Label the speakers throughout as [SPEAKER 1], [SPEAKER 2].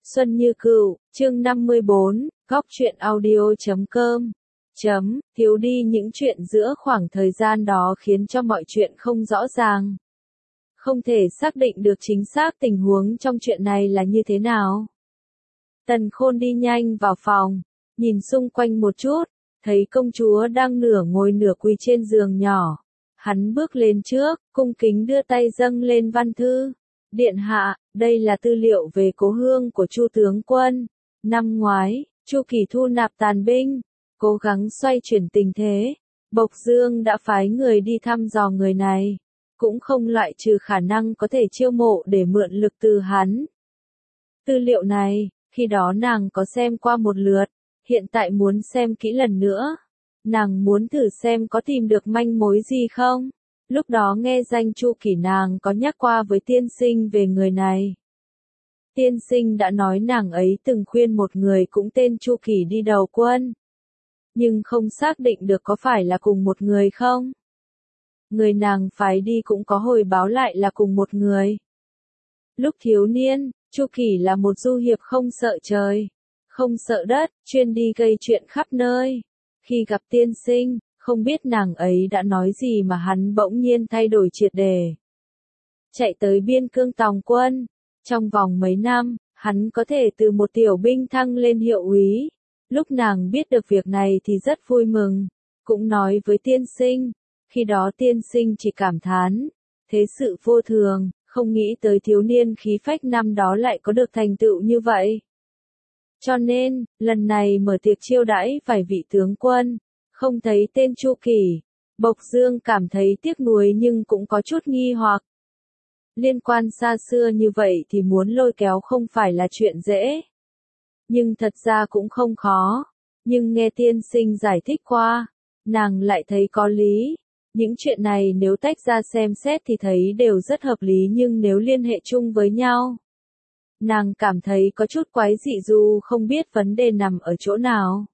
[SPEAKER 1] Xuân Như Cửu, chương 54, góc truyện audio.com. Thiếu đi những chuyện giữa khoảng thời gian đó khiến cho mọi chuyện không rõ ràng. Không thể xác định được chính xác tình huống trong chuyện này là như thế nào. Tần Khôn đi nhanh vào phòng, nhìn xung quanh một chút, thấy công chúa đang nửa ngồi nửa quỳ trên giường nhỏ. Hắn bước lên trước, cung kính đưa tay dâng lên văn thư. Điện hạ, đây là tư liệu về cố hương của Chu tướng quân. Năm ngoái, Chu Kỳ thu nạp tàn binh, cố gắng xoay chuyển tình thế. Bộc Dương đã phái người đi thăm dò người này, cũng không loại trừ khả năng có thể chiêu mộ để mượn lực từ hắn. Tư liệu này, khi đó nàng có xem qua một lượt, hiện tại muốn xem kỹ lần nữa. Nàng muốn thử xem có tìm được manh mối gì không. Lúc đó nghe danh Chu Kỳ nàng có nhắc qua với tiên sinh về người này. Tiên sinh đã nói nàng ấy từng khuyên một người cũng tên Chu Kỳ đi đầu quân. Nhưng không xác định được có phải là cùng một người không. Người nàng phái đi cũng có hồi báo lại là cùng một người. Lúc thiếu niên, Chu Kỳ là một du hiệp không sợ trời, không sợ đất, chuyên đi gây chuyện khắp nơi. Khi gặp tiên sinh, không biết nàng ấy đã nói gì mà hắn bỗng nhiên thay đổi triệt đề. Chạy tới biên cương tòng quân. Trong vòng mấy năm, hắn có thể từ một tiểu binh thăng lên hiệu úy. Lúc nàng biết được việc này thì rất vui mừng. Cũng nói với tiên sinh. Khi đó tiên sinh chỉ cảm thán. Thế sự vô thường, không nghĩ tới thiếu niên khí phách năm đó lại có được thành tựu như vậy. Cho nên, lần này mở tiệc chiêu đãi vài vị tướng quân. Không thấy tên Chu Kỳ, Bộc Dương cảm thấy tiếc nuối nhưng cũng có chút nghi hoặc. Liên quan xa xưa như vậy thì muốn lôi kéo không phải là chuyện dễ. Nhưng thật ra cũng không khó. Nhưng nghe tiên sinh giải thích qua, nàng lại thấy có lý. Những chuyện này nếu tách ra xem xét thì thấy đều rất hợp lý nhưng nếu liên hệ chung với nhau. Nàng cảm thấy có chút quái dị dù không biết vấn đề nằm ở chỗ nào.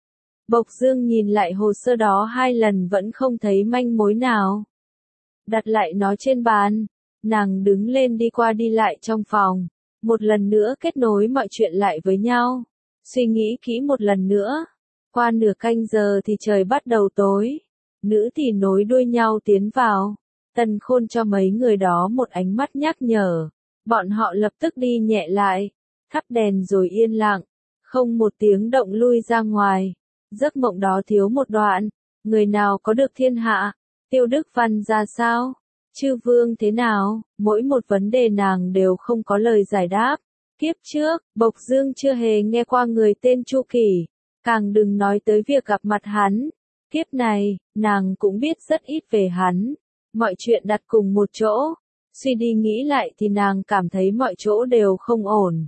[SPEAKER 1] Bộc Dương nhìn lại hồ sơ đó 2 lần vẫn không thấy manh mối nào. Đặt lại nó trên bàn, nàng đứng lên đi qua đi lại trong phòng, một lần nữa kết nối mọi chuyện lại với nhau, suy nghĩ kỹ một lần nữa. Qua nửa canh giờ thì trời bắt đầu tối, nữ thì nối đuôi nhau tiến vào. Tần Khôn cho mấy người đó một ánh mắt nhắc nhở, bọn họ lập tức đi nhẹ lại, thắp đèn rồi yên lặng, không một tiếng động lui ra ngoài. Giấc mộng đó thiếu một đoạn, người nào có được thiên hạ, Tiêu Đức Văn ra sao, Chư Vương thế nào, mỗi một vấn đề nàng đều không có lời giải đáp. Kiếp trước, Bộc Dương chưa hề nghe qua người tên Chu Kỳ, càng đừng nói tới việc gặp mặt hắn. Kiếp này, nàng cũng biết rất ít về hắn, mọi chuyện đặt cùng một chỗ, suy đi nghĩ lại thì nàng cảm thấy mọi chỗ đều không ổn.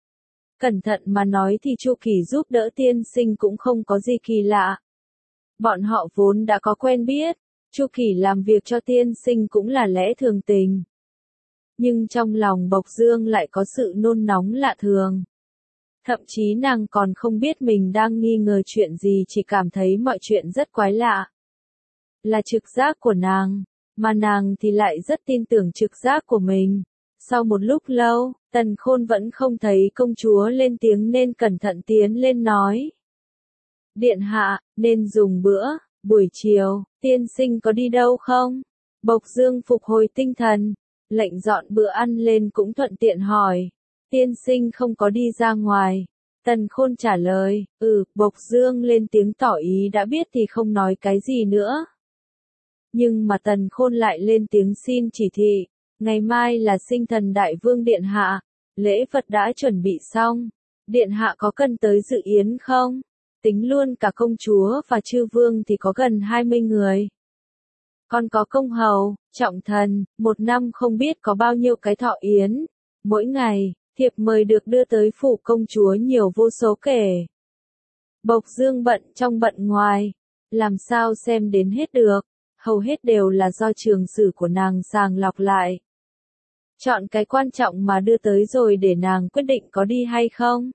[SPEAKER 1] Cẩn thận mà nói thì Chu Kỳ giúp đỡ tiên sinh cũng không có gì kỳ lạ. Bọn họ vốn đã có quen biết, Chu Kỳ làm việc cho tiên sinh cũng là lẽ thường tình. Nhưng trong lòng Bộc Dương lại có sự nôn nóng lạ thường. Thậm chí nàng còn không biết mình đang nghi ngờ chuyện gì, chỉ cảm thấy mọi chuyện rất quái lạ. Là trực giác của nàng, mà nàng thì lại rất tin tưởng trực giác của mình. Sau một lúc lâu, Tần Khôn vẫn không thấy công chúa lên tiếng nên cẩn thận tiến lên nói. Điện hạ, nên dùng bữa, buổi chiều, tiên sinh có đi đâu không? Bộc Dương phục hồi tinh thần, lệnh dọn bữa ăn lên cũng thuận tiện hỏi. Tiên sinh không có đi ra ngoài. Tần Khôn trả lời, Bộc Dương lên tiếng tỏ ý đã biết thì không nói cái gì nữa. Nhưng mà Tần Khôn lại lên tiếng xin chỉ thị. Ngày mai là sinh thần đại vương điện hạ, lễ vật đã chuẩn bị xong, điện hạ có cần tới dự yến không? Tính luôn cả công chúa và chư vương thì có gần 20 người. Còn có công hầu, trọng thần, một năm không biết có bao nhiêu cái thọ yến. Mỗi ngày, thiệp mời được đưa tới phủ công chúa nhiều vô số kể. Bộc Dương bận trong bận ngoài, làm sao xem đến hết được, hầu hết đều là do trường sử của nàng sàng lọc lại. Chọn cái quan trọng mà đưa tới rồi để nàng quyết định có đi hay không.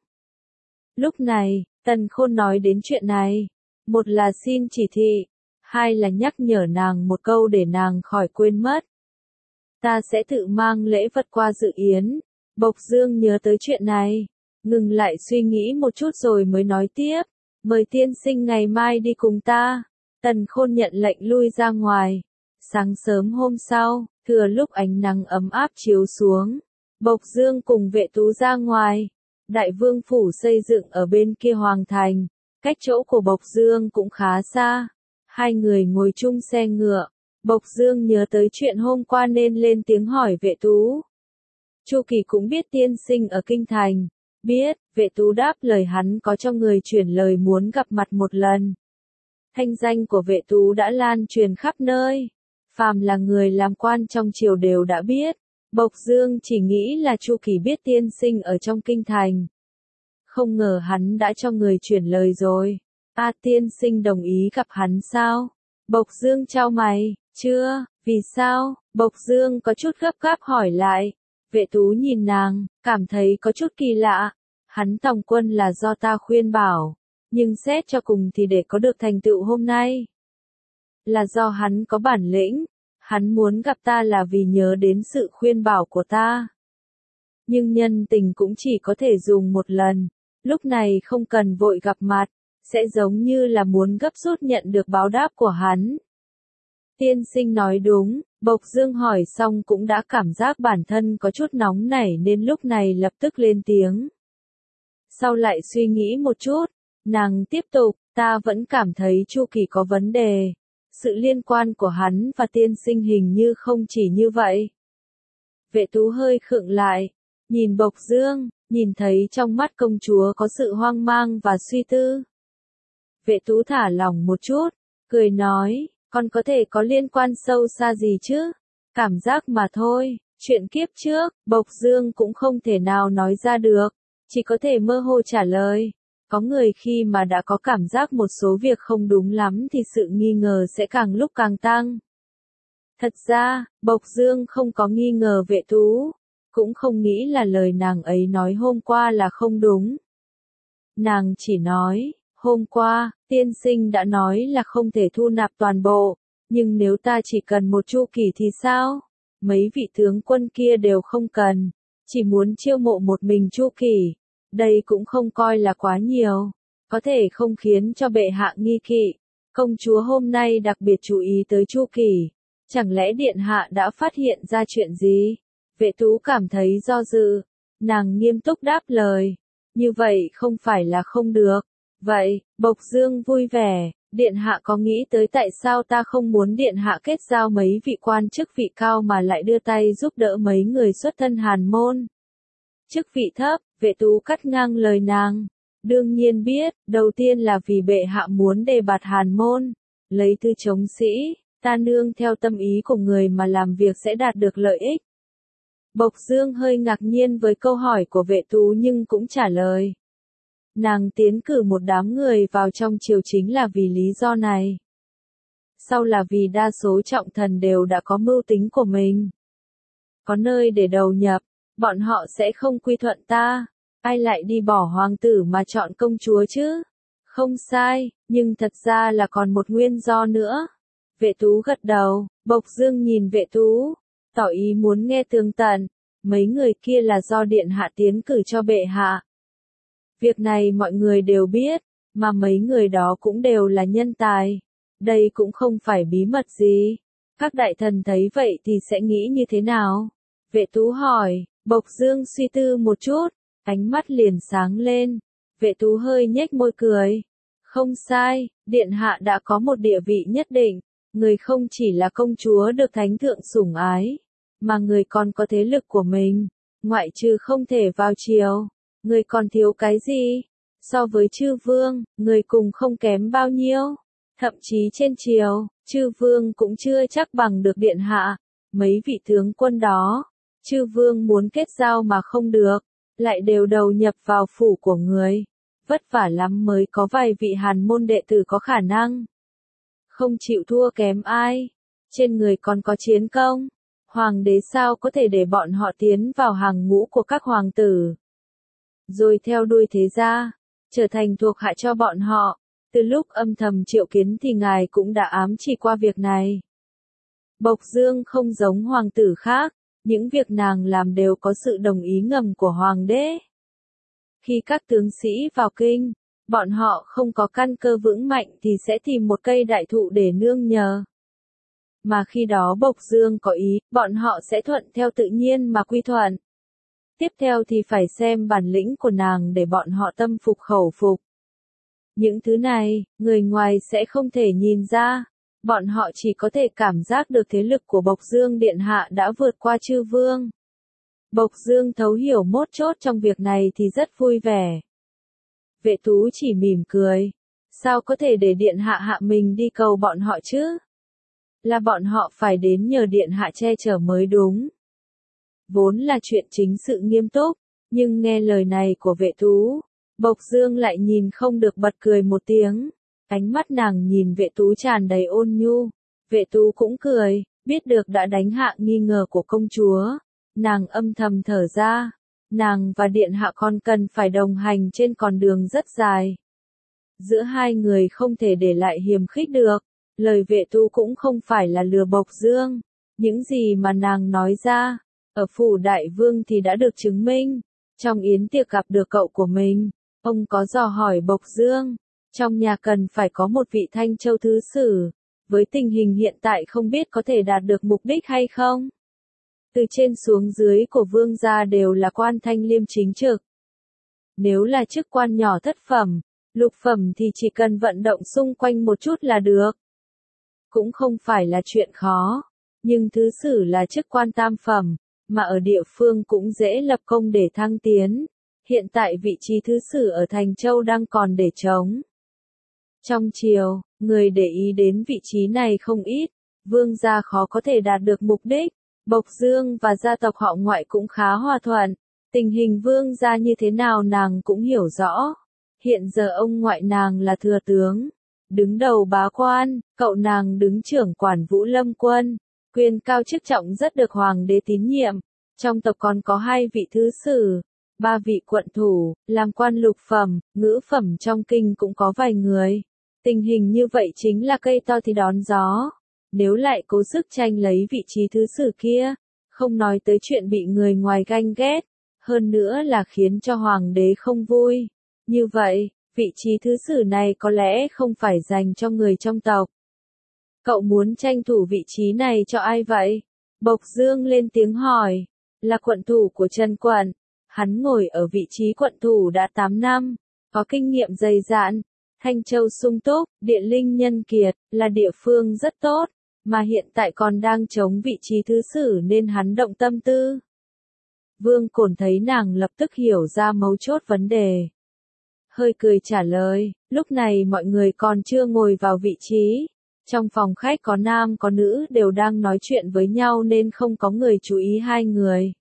[SPEAKER 1] Lúc này, Tần Khôn nói đến chuyện này. Một là xin chỉ thị, hai là nhắc nhở nàng một câu để nàng khỏi quên mất. Ta sẽ tự mang lễ vật qua dự yến. Bộc Dương nhớ tới chuyện này, ngừng lại suy nghĩ một chút rồi mới nói tiếp, mời tiên sinh ngày mai đi cùng ta. Tần Khôn nhận lệnh lui ra ngoài. Sáng sớm hôm sau, thừa lúc ánh nắng ấm áp chiếu xuống, Bộc Dương cùng Vệ Tú ra ngoài. Đại vương phủ xây dựng ở bên kia hoàng thành, cách chỗ của Bộc Dương cũng khá xa. Hai người ngồi chung xe ngựa, Bộc Dương nhớ tới chuyện hôm qua nên lên tiếng hỏi Vệ Tú. Chu Kỳ cũng biết tiên sinh ở kinh thành. Biết, Vệ Tú đáp lời hắn có cho người chuyển lời muốn gặp mặt một lần. Thanh danh của Vệ Tú đã lan truyền khắp nơi. Phàm là người làm quan trong triều đều đã biết. Bộc Dương chỉ nghĩ là Chu Kỳ biết tiên sinh ở trong kinh thành. Không ngờ hắn đã cho người chuyển lời rồi. Tiên sinh đồng ý gặp hắn sao? Bộc Dương chau mày, chưa, vì sao? Bộc Dương có chút gấp gáp hỏi lại. Vệ Tú nhìn nàng, cảm thấy có chút kỳ lạ. Hắn tòng quân là do ta khuyên bảo, nhưng xét cho cùng thì để có được thành tựu hôm nay, là do hắn có bản lĩnh. Hắn muốn gặp ta là vì nhớ đến sự khuyên bảo của ta. Nhưng nhân tình cũng chỉ có thể dùng một lần, lúc này không cần vội gặp mặt, sẽ giống như là muốn gấp rút nhận được báo đáp của hắn. Tiên sinh nói đúng, Bộc Dương hỏi xong cũng đã cảm giác bản thân có chút nóng nảy nên lúc này lập tức lên tiếng. Sau lại suy nghĩ một chút, nàng tiếp tục, ta vẫn cảm thấy Chu Kỳ có vấn đề. Sự liên quan của hắn và tiên sinh hình như không chỉ như vậy. Vệ Tú hơi khựng lại, nhìn Bộc Dương, nhìn thấy trong mắt công chúa có sự hoang mang và suy tư. Vệ Tú thả lỏng một chút, cười nói, con có thể có liên quan sâu xa gì chứ? Cảm giác mà thôi, chuyện kiếp trước, Bộc Dương cũng không thể nào nói ra được, chỉ có thể mơ hồ trả lời. Có người khi mà đã có cảm giác một số việc không đúng lắm thì sự nghi ngờ sẽ càng lúc càng tăng. Thật ra, Bộc Dương không có nghi ngờ Vệ Tú, cũng không nghĩ là lời nàng ấy nói hôm qua là không đúng. Nàng chỉ nói, hôm qua, tiên sinh đã nói là không thể thu nạp toàn bộ, nhưng nếu ta chỉ cần một Chu Kỳ thì sao? Mấy vị tướng quân kia đều không cần, chỉ muốn chiêu mộ một mình Chu Kỳ. Đây cũng không coi là quá nhiều, có thể không khiến cho bệ hạ nghi kỵ. Công chúa hôm nay đặc biệt chú ý tới Chu Kỳ, chẳng lẽ điện hạ đã phát hiện ra chuyện gì? Vệ Tú cảm thấy do dự, nàng nghiêm túc đáp lời, như vậy không phải là không được. Vậy, Bộc Dương vui vẻ, điện hạ có nghĩ tới tại sao ta không muốn điện hạ kết giao mấy vị quan chức vị cao mà lại đưa tay giúp đỡ mấy người xuất thân hàn môn? Chức vị thấp, Vệ Tú cắt ngang lời nàng. Đương nhiên biết, đầu tiên là vì bệ hạ muốn đề bạt hàn môn, lấy tư chống sĩ, ta nương theo tâm ý của người mà làm việc sẽ đạt được lợi ích. Bộc Dương hơi ngạc nhiên với câu hỏi của Vệ Tú nhưng cũng trả lời. Nàng tiến cử một đám người vào trong triều chính là vì lý do này. Sau là vì đa số trọng thần đều đã có mưu tính của mình. Có nơi để đầu nhập, bọn họ sẽ không quy thuận ta. Ai lại đi bỏ hoàng tử mà chọn công chúa chứ? Không sai, nhưng thật ra là còn một nguyên do nữa. Vệ Tú gật đầu, Bộc Dương nhìn Vệ Tú, tỏ ý muốn nghe tường tận. Mấy người kia là do điện hạ tiến cử cho bệ hạ. Việc này mọi người đều biết, mà mấy người đó cũng đều là nhân tài. Đây cũng không phải bí mật gì. Các đại thần thấy vậy thì sẽ nghĩ như thế nào? Vệ Tú hỏi, Bộc Dương suy tư một chút, ánh mắt liền sáng lên. Vệ Tú hơi nhếch môi cười. Không sai, điện hạ đã có một địa vị nhất định. Người không chỉ là công chúa được thánh thượng sủng ái, mà người còn có thế lực của mình. Ngoại trừ không thể vào triều, người còn thiếu cái gì? So với chư vương, người cùng không kém bao nhiêu. Thậm chí trên triều, chư vương cũng chưa chắc bằng được điện hạ. Mấy vị tướng quân đó, chư vương muốn kết giao mà không được, lại đều đầu nhập vào phủ của người. Vất vả lắm mới có vài vị hàn môn đệ tử có khả năng. Không chịu thua kém ai. Trên người còn có chiến công. Hoàng đế sao có thể để bọn họ tiến vào hàng ngũ của các hoàng tử, rồi theo đuôi thế gia, trở thành thuộc hạ cho bọn họ. Từ lúc âm thầm triệu kiến thì ngài cũng đã ám chỉ qua việc này. Bộc Dương không giống hoàng tử khác, những việc nàng làm đều có sự đồng ý ngầm của hoàng đế. Khi các tướng sĩ vào kinh, bọn họ không có căn cơ vững mạnh thì sẽ tìm một cây đại thụ để nương nhờ. Mà khi đó Bộc Dương có ý, bọn họ sẽ thuận theo tự nhiên mà quy thuận. Tiếp theo thì phải xem bản lĩnh của nàng để bọn họ tâm phục khẩu phục. Những thứ này, người ngoài sẽ không thể nhìn ra. Bọn họ chỉ có thể cảm giác được thế lực của Bộc Dương Điện Hạ đã vượt qua chư vương. Bộc Dương thấu hiểu mốt chốt trong việc này thì rất vui vẻ. Vệ Tú chỉ mỉm cười. Sao có thể để Điện Hạ hạ mình đi cầu bọn họ chứ? Là bọn họ phải đến nhờ Điện Hạ che chở mới đúng. Vốn là chuyện chính sự nghiêm túc, nhưng nghe lời này của Vệ Tú, Bộc Dương lại nhìn không được bật cười một tiếng. Ánh mắt nàng nhìn Vệ Tú tràn đầy ôn nhu. Vệ Tú cũng cười, biết được đã đánh hạ nghi ngờ của công chúa. Nàng âm thầm thở ra. Nàng và Điện Hạ còn cần phải đồng hành trên con đường rất dài. Giữa hai người không thể để lại hiềm khích được. Lời Vệ Tú cũng không phải là lừa Bộc Dương. Những gì mà nàng nói ra, ở phủ đại vương thì đã được chứng minh. Trong yến tiệc gặp được cậu của mình, ông có dò hỏi Bộc Dương. Trong nhà cần phải có một vị Thanh Châu thứ sử. Với tình hình hiện tại không biết có thể đạt được mục đích hay không. Từ trên xuống dưới của vương gia đều là quan thanh liêm chính trực. Nếu là chức quan nhỏ thất phẩm, lục phẩm thì chỉ cần vận động xung quanh một chút là được. Cũng không phải là chuyện khó. Nhưng thứ sử là chức quan tam phẩm, mà ở địa phương cũng dễ lập công để thăng tiến. Hiện tại vị trí thứ sử ở Thành Châu đang còn để trống. Trong triều, người để ý đến vị trí này không ít. Vương gia khó có thể đạt được mục đích. Bộc Dương và gia tộc họ ngoại cũng khá hòa thuận. Tình hình vương gia như thế nào nàng cũng hiểu rõ. Hiện giờ ông ngoại nàng là thừa tướng, đứng đầu bá quan, cậu nàng đứng trưởng quản Vũ Lâm quân, quyền cao chức trọng rất được hoàng đế tín nhiệm. Trong tộc còn có 2 vị thứ sử, 3 vị quận thủ, làm quan lục phẩm, ngữ phẩm trong kinh cũng có vài người. Tình hình như vậy chính là cây to thì đón gió. Nếu lại cố sức tranh lấy vị trí thứ sử kia, không nói tới chuyện bị người ngoài ganh ghét, hơn nữa là khiến cho hoàng đế không vui. Như vậy, vị trí thứ sử này có lẽ không phải dành cho người trong tộc. Cậu muốn tranh thủ vị trí này cho ai vậy? Bộc Dương lên tiếng hỏi. Là quận thủ của Trần quận. Hắn ngồi ở vị trí quận thủ đã 8 năm, có kinh nghiệm dày dạn. Thanh Châu sung túc, địa linh nhân kiệt, là địa phương rất tốt, mà hiện tại còn đang chống vị trí thứ sử nên hắn động tâm tư. Vương Cổn thấy nàng lập tức hiểu ra mấu chốt vấn đề. Hơi cười trả lời, lúc này mọi người còn chưa ngồi vào vị trí. Trong phòng khách có nam có nữ đều đang nói chuyện với nhau nên không có người chú ý 2 người.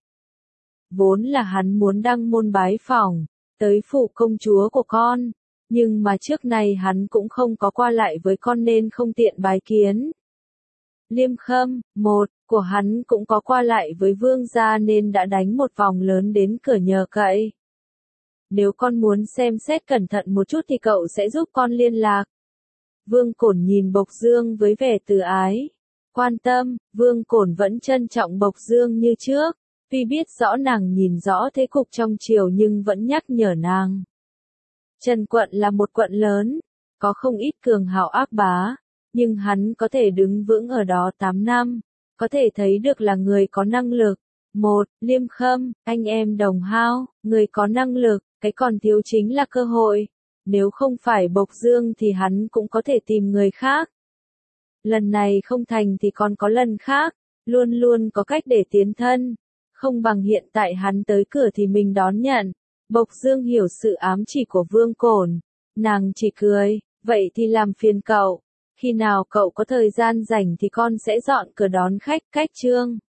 [SPEAKER 1] Vốn là hắn muốn đăng môn bái phỏng, tới phủ công chúa của con. Nhưng mà trước này hắn cũng không có qua lại với con nên không tiện bái kiến. Liêm Khâm, một, của hắn cũng có qua lại với vương gia nên đã đánh một vòng lớn đến cửa nhờ cậy. Nếu con muốn xem xét cẩn thận một chút thì cậu sẽ giúp con liên lạc. Vương Cổn nhìn Bộc Dương với vẻ từ ái. Quan tâm, Vương Cổn vẫn trân trọng Bộc Dương như trước. Tuy biết rõ nàng nhìn rõ thế cục trong triều nhưng vẫn nhắc nhở nàng. Trần quận là một quận lớn, có không ít cường hào ác bá, nhưng hắn có thể đứng vững ở đó 8 năm, có thể thấy được là người có năng lực. Một, Liêm Khâm, anh em đồng hao, người có năng lực, cái còn thiếu chính là cơ hội. Nếu không phải Bộc Dương thì hắn cũng có thể tìm người khác. Lần này không thành thì còn có lần khác, luôn luôn có cách để tiến thân. Không bằng hiện tại hắn tới cửa thì mình đón nhận. Bộc Dương hiểu sự ám chỉ của Vương Cổn. Nàng chỉ cười, vậy thì làm phiền cậu. Khi nào cậu có thời gian rảnh thì con sẽ dọn cửa đón khách, cách trương.